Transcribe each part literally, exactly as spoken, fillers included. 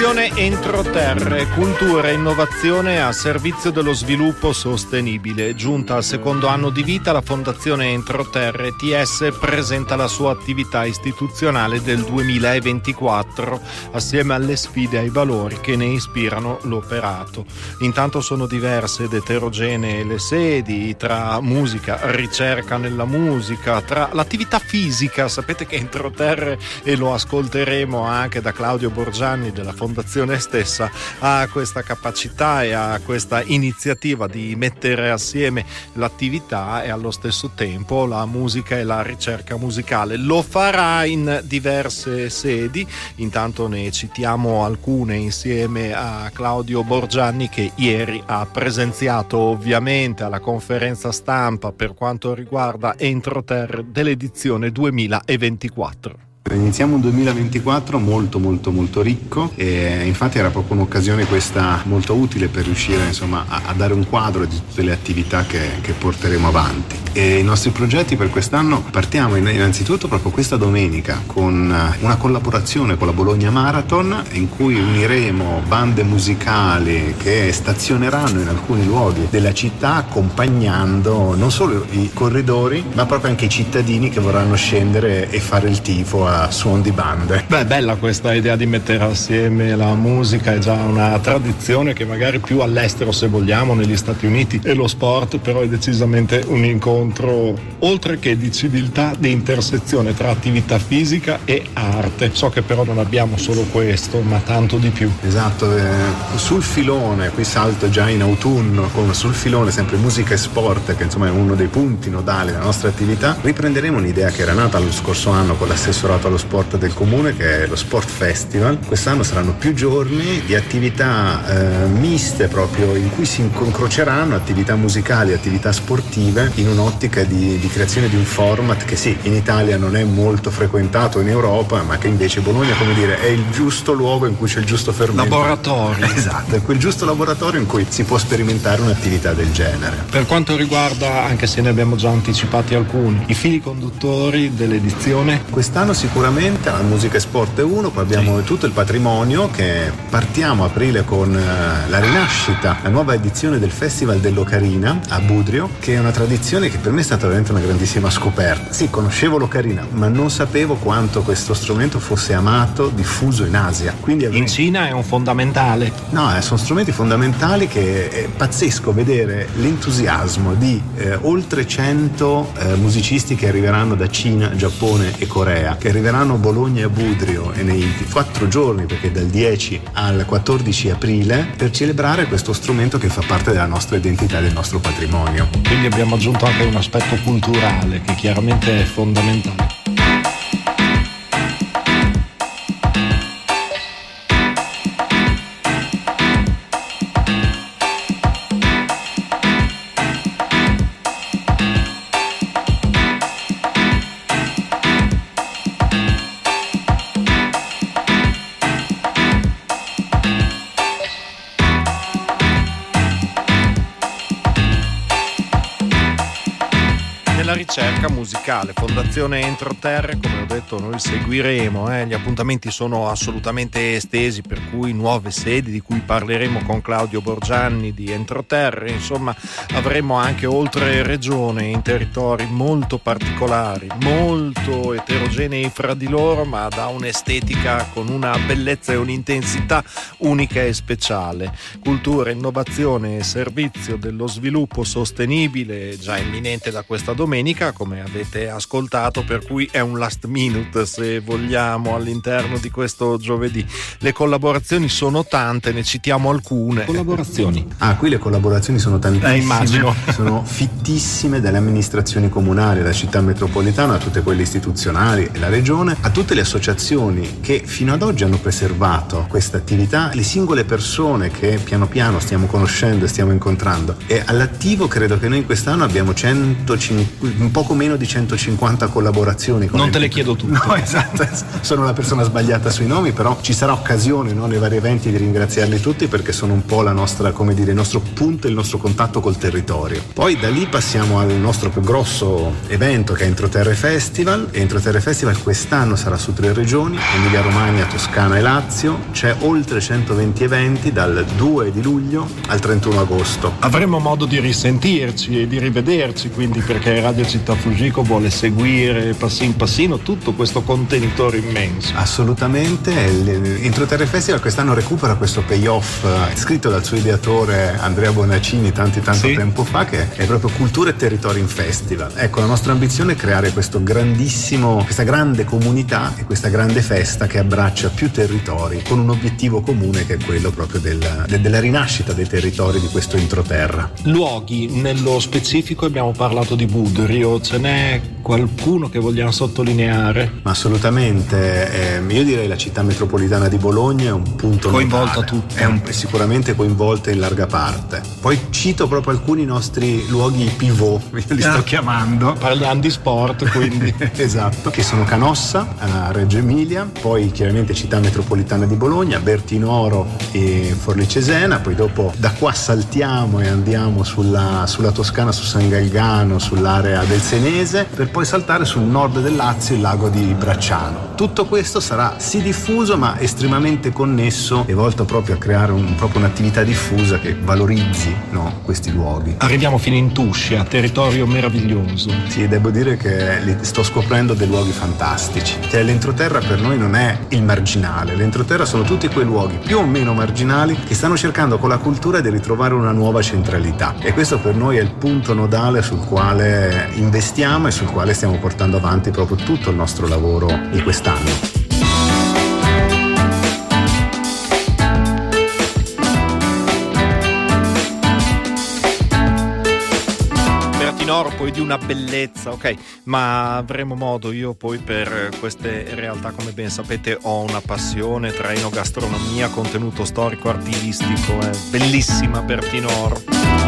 Fondazione Entroterre, cultura e innovazione a servizio dello sviluppo sostenibile. Giunta al secondo anno di vita, la Fondazione Entroterre T S presenta la sua attività istituzionale del duemilaventiquattro assieme alle sfide e ai valori che ne ispirano l'operato. Intanto sono diverse ed eterogenee le sedi, tra musica, ricerca nella musica, tra l'attività fisica. Sapete che Entroterre, e lo ascolteremo anche da Claudio Borgianni della fondazione stessa, ha questa capacità e ha questa iniziativa di mettere assieme l'attività e allo stesso tempo la musica e la ricerca musicale. Lo farà in diverse sedi, intanto ne citiamo alcune insieme a Claudio Borgianni, che ieri ha presenziato ovviamente alla conferenza stampa per quanto riguarda Entroterre dell'edizione duemilaventiquattro. Iniziamo un duemilaventiquattro molto molto molto ricco, e infatti era proprio un'occasione questa molto utile per riuscire insomma a, a dare un quadro di tutte le attività che, che porteremo avanti. E i nostri progetti per quest'anno: partiamo innanzitutto proprio questa domenica con una collaborazione con la Bologna Marathon, in cui uniremo bande musicali che stazioneranno in alcuni luoghi della città, accompagnando non solo i corridori ma proprio anche i cittadini che vorranno scendere e fare il tifo a suon di bande. Beh, bella questa idea di mettere assieme la musica, è già una tradizione che magari più all'estero, se vogliamo, negli Stati Uniti, e lo sport però è decisamente un incontro, oltre che di civiltà, di intersezione tra attività fisica e arte. So che però non abbiamo solo questo, ma tanto di più. Esatto, eh, sul filone, qui salto già in autunno, con sul filone sempre musica e sport, che insomma è uno dei punti nodali della nostra attività. Riprenderemo un'idea che era nata lo scorso anno con l'assessorato allo sport del comune, che è lo Sport Festival. Quest'anno saranno più giorni di attività eh, miste, proprio in cui si incroceranno attività musicali e attività sportive in un'ottica di, di creazione di un format che sì, in Italia non è molto frequentato, in Europa, ma che invece Bologna, come dire, è il giusto luogo in cui c'è il giusto fermento. Laboratorio. Esatto, è quel giusto laboratorio in cui si può sperimentare un'attività del genere. Per quanto riguarda, anche se ne abbiamo già anticipati alcuni, i fili conduttori dell'edizione, quest'anno sicuramente la musica e sport è uno, poi abbiamo sì. tutto il patrimonio, che partiamo a aprile con uh, la rinascita, la nuova edizione del Festival dell'Ocarina a Budrio, che è una tradizione che per me è stata veramente una grandissima scoperta. Sì, conoscevo l'Ocarina, ma non sapevo quanto questo strumento fosse amato, diffuso in Asia. Quindi avrei... in Cina è un fondamentale. No, eh, sono strumenti fondamentali, che è pazzesco vedere l'entusiasmo di eh, oltre cento eh, musicisti che arriveranno da Cina, Giappone e Corea, che arriveranno a Bologna e a Budrio e nei quattro giorni, perché dal dieci al quattordici aprile, per celebrare questo strumento che fa parte della nostra identità e del nostro patrimonio. Quindi abbiamo aggiunto anche un aspetto culturale che chiaramente è fondamentale. Ricerca musicale, Fondazione Entroterre, come ho detto noi seguiremo, eh. Gli appuntamenti sono assolutamente estesi, per cui nuove sedi di cui parleremo con Claudio Borgianni di Entroterre. Insomma, avremo anche oltre regione, in territori molto particolari, molto eterogenei fra di loro, ma da un'estetica con una bellezza e un'intensità unica e speciale. Cultura, innovazione e servizio dello sviluppo sostenibile, già imminente da questa domenica, come avete ascoltato, per cui è un last minute, se vogliamo, all'interno di questo giovedì. Le collaborazioni sono tante, ne citiamo alcune. Collaborazioni? Ah, qui le collaborazioni sono tantissime. Eh, immagino. Sono fittissime, dalle amministrazioni comunali, la città metropolitana, a tutte quelle istituzionali e la regione, a tutte le associazioni che fino ad oggi hanno preservato questa attività, le singole persone che piano piano stiamo conoscendo e stiamo incontrando. E all'attivo credo che noi quest'anno abbiamo centocinquanta poco meno di centocinquanta collaborazioni. Non te le chiedo tutte. No, esatto, sono la persona sbagliata sui nomi, però ci sarà occasione, no, nei vari eventi di ringraziarli tutti, perché sono un po' la nostra, come dire, il nostro punto, il nostro contatto col territorio. Poi da lì passiamo al nostro più grosso evento, che è Entroterre Festival. E Entroterre Festival quest'anno sarà su tre regioni: Emilia Romagna, Toscana e Lazio. C'è oltre centoventi eventi dal due di luglio al trentuno agosto. Avremo modo di risentirci e di rivederci, quindi, perché Radio Città Fugico vuole seguire passin passino tutto questo contenitore immenso. Assolutamente. Entroterre Festival quest'anno recupera questo payoff eh, scritto dal suo ideatore Andrea Bonaccini tanti tanto sì. tempo fa, che è proprio Cultura e Territorio in Festival. Ecco, la nostra ambizione è creare questo grandissimo, questa grande comunità e questa grande festa che abbraccia più territori, con un obiettivo comune, che è quello proprio del, de, della rinascita dei territori di questo entroterra. Luoghi, nello specifico abbiamo parlato di Budrio, ce n'è qualcuno che vogliamo sottolineare? Ma assolutamente, eh, io direi la città metropolitana di Bologna è un punto coinvolta tutta, è, un, è sicuramente coinvolta in larga parte. Poi cito proprio alcuni nostri luoghi pivot, io li sto ah, chiamando. Parliamo di sport, quindi. Esatto, che sono Canossa, a Reggio Emilia, poi chiaramente città metropolitana di Bologna, Bertinoro e Forlì Cesena. Poi dopo da qua saltiamo e andiamo sulla, sulla Toscana, su San Galgano, sull'area del Senese, per poi saltare sul nord del Lazio, il lago di Bracciano. Tutto questo sarà sì diffuso, ma estremamente connesso e volto proprio a creare un, proprio un'attività diffusa che valorizzi, no, questi luoghi. Arriviamo fino in Tuscia, territorio meraviglioso. Sì, devo dire che li sto scoprendo dei luoghi fantastici. Cioè, l'entroterra per noi non è il marginale, l'entroterra sono tutti quei luoghi più o meno marginali che stanno cercando con la cultura di ritrovare una nuova centralità, e questo per noi è il punto nodale sul quale investiamo e sul quale stiamo portando avanti proprio tutto il nostro lavoro di quest'anno. Poi di una bellezza, ok, ma avremo modo. Io poi per queste realtà, come ben sapete, ho una passione tra enogastronomia, contenuto storico, artistico, è bellissima Bertinoro.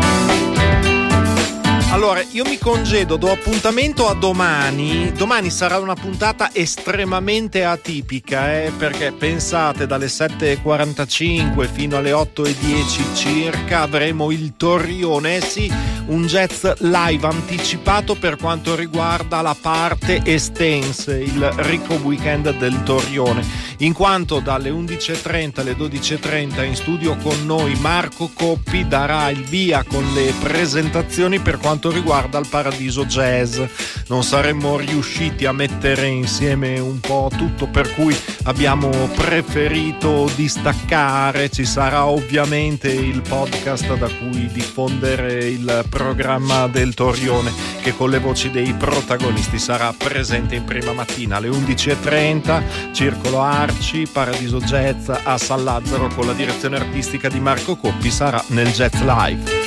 Allora, io mi congedo, do appuntamento a domani. Domani sarà una puntata estremamente atipica, eh, perché pensate, dalle sette e quarantacinque fino alle otto e dieci circa avremo il Torrione, eh sì, un jazz live anticipato per quanto riguarda la parte estense, il ricco weekend del Torrione, in quanto dalle undici e trenta alle dodici e trenta in studio con noi Marco Coppi darà il via con le presentazioni per quanto riguarda il Paradiso Jazz. Non saremmo riusciti a mettere insieme un po' tutto, per cui abbiamo preferito distaccare. Ci sarà ovviamente il podcast da cui diffondere il programma del Torrione, che con le voci dei protagonisti sarà presente in prima mattina alle undici e trenta, Circolo Arci, Paradiso Jazz a San Lazzaro con la direzione artistica di Marco Coppi, sarà nel Jazz Live.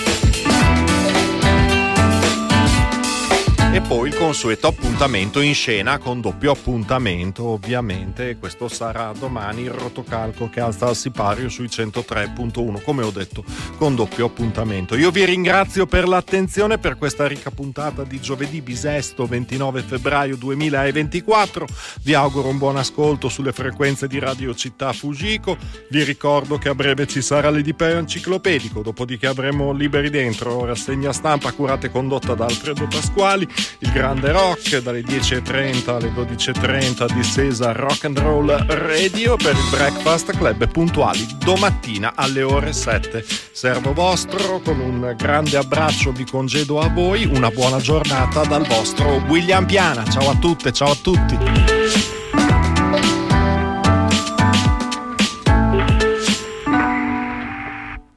E poi il consueto appuntamento in scena con doppio appuntamento, ovviamente. Questo sarà domani, il rotocalco che alza al sipario sui centotré virgola uno, come ho detto, con doppio appuntamento. Io vi ringrazio per l'attenzione per questa ricca puntata di giovedì bisesto ventinove febbraio duemilaventiquattro. Vi auguro un buon ascolto sulle frequenze di Radio Città Fugico. Vi ricordo che a breve ci sarà l'Edipeo enciclopedico, dopodiché avremo Liberi Dentro, rassegna stampa curata e condotta da Alfredo Pasquali. Il grande rock dalle dieci e trenta alle dodici e trenta, distesa Rock and Roll Radio per il Breakfast Club, puntuali domattina alle ore sette. Servo vostro, con un grande abbraccio vi congedo a voi, una buona giornata dal vostro William Piana. Ciao a tutte, ciao a tutti.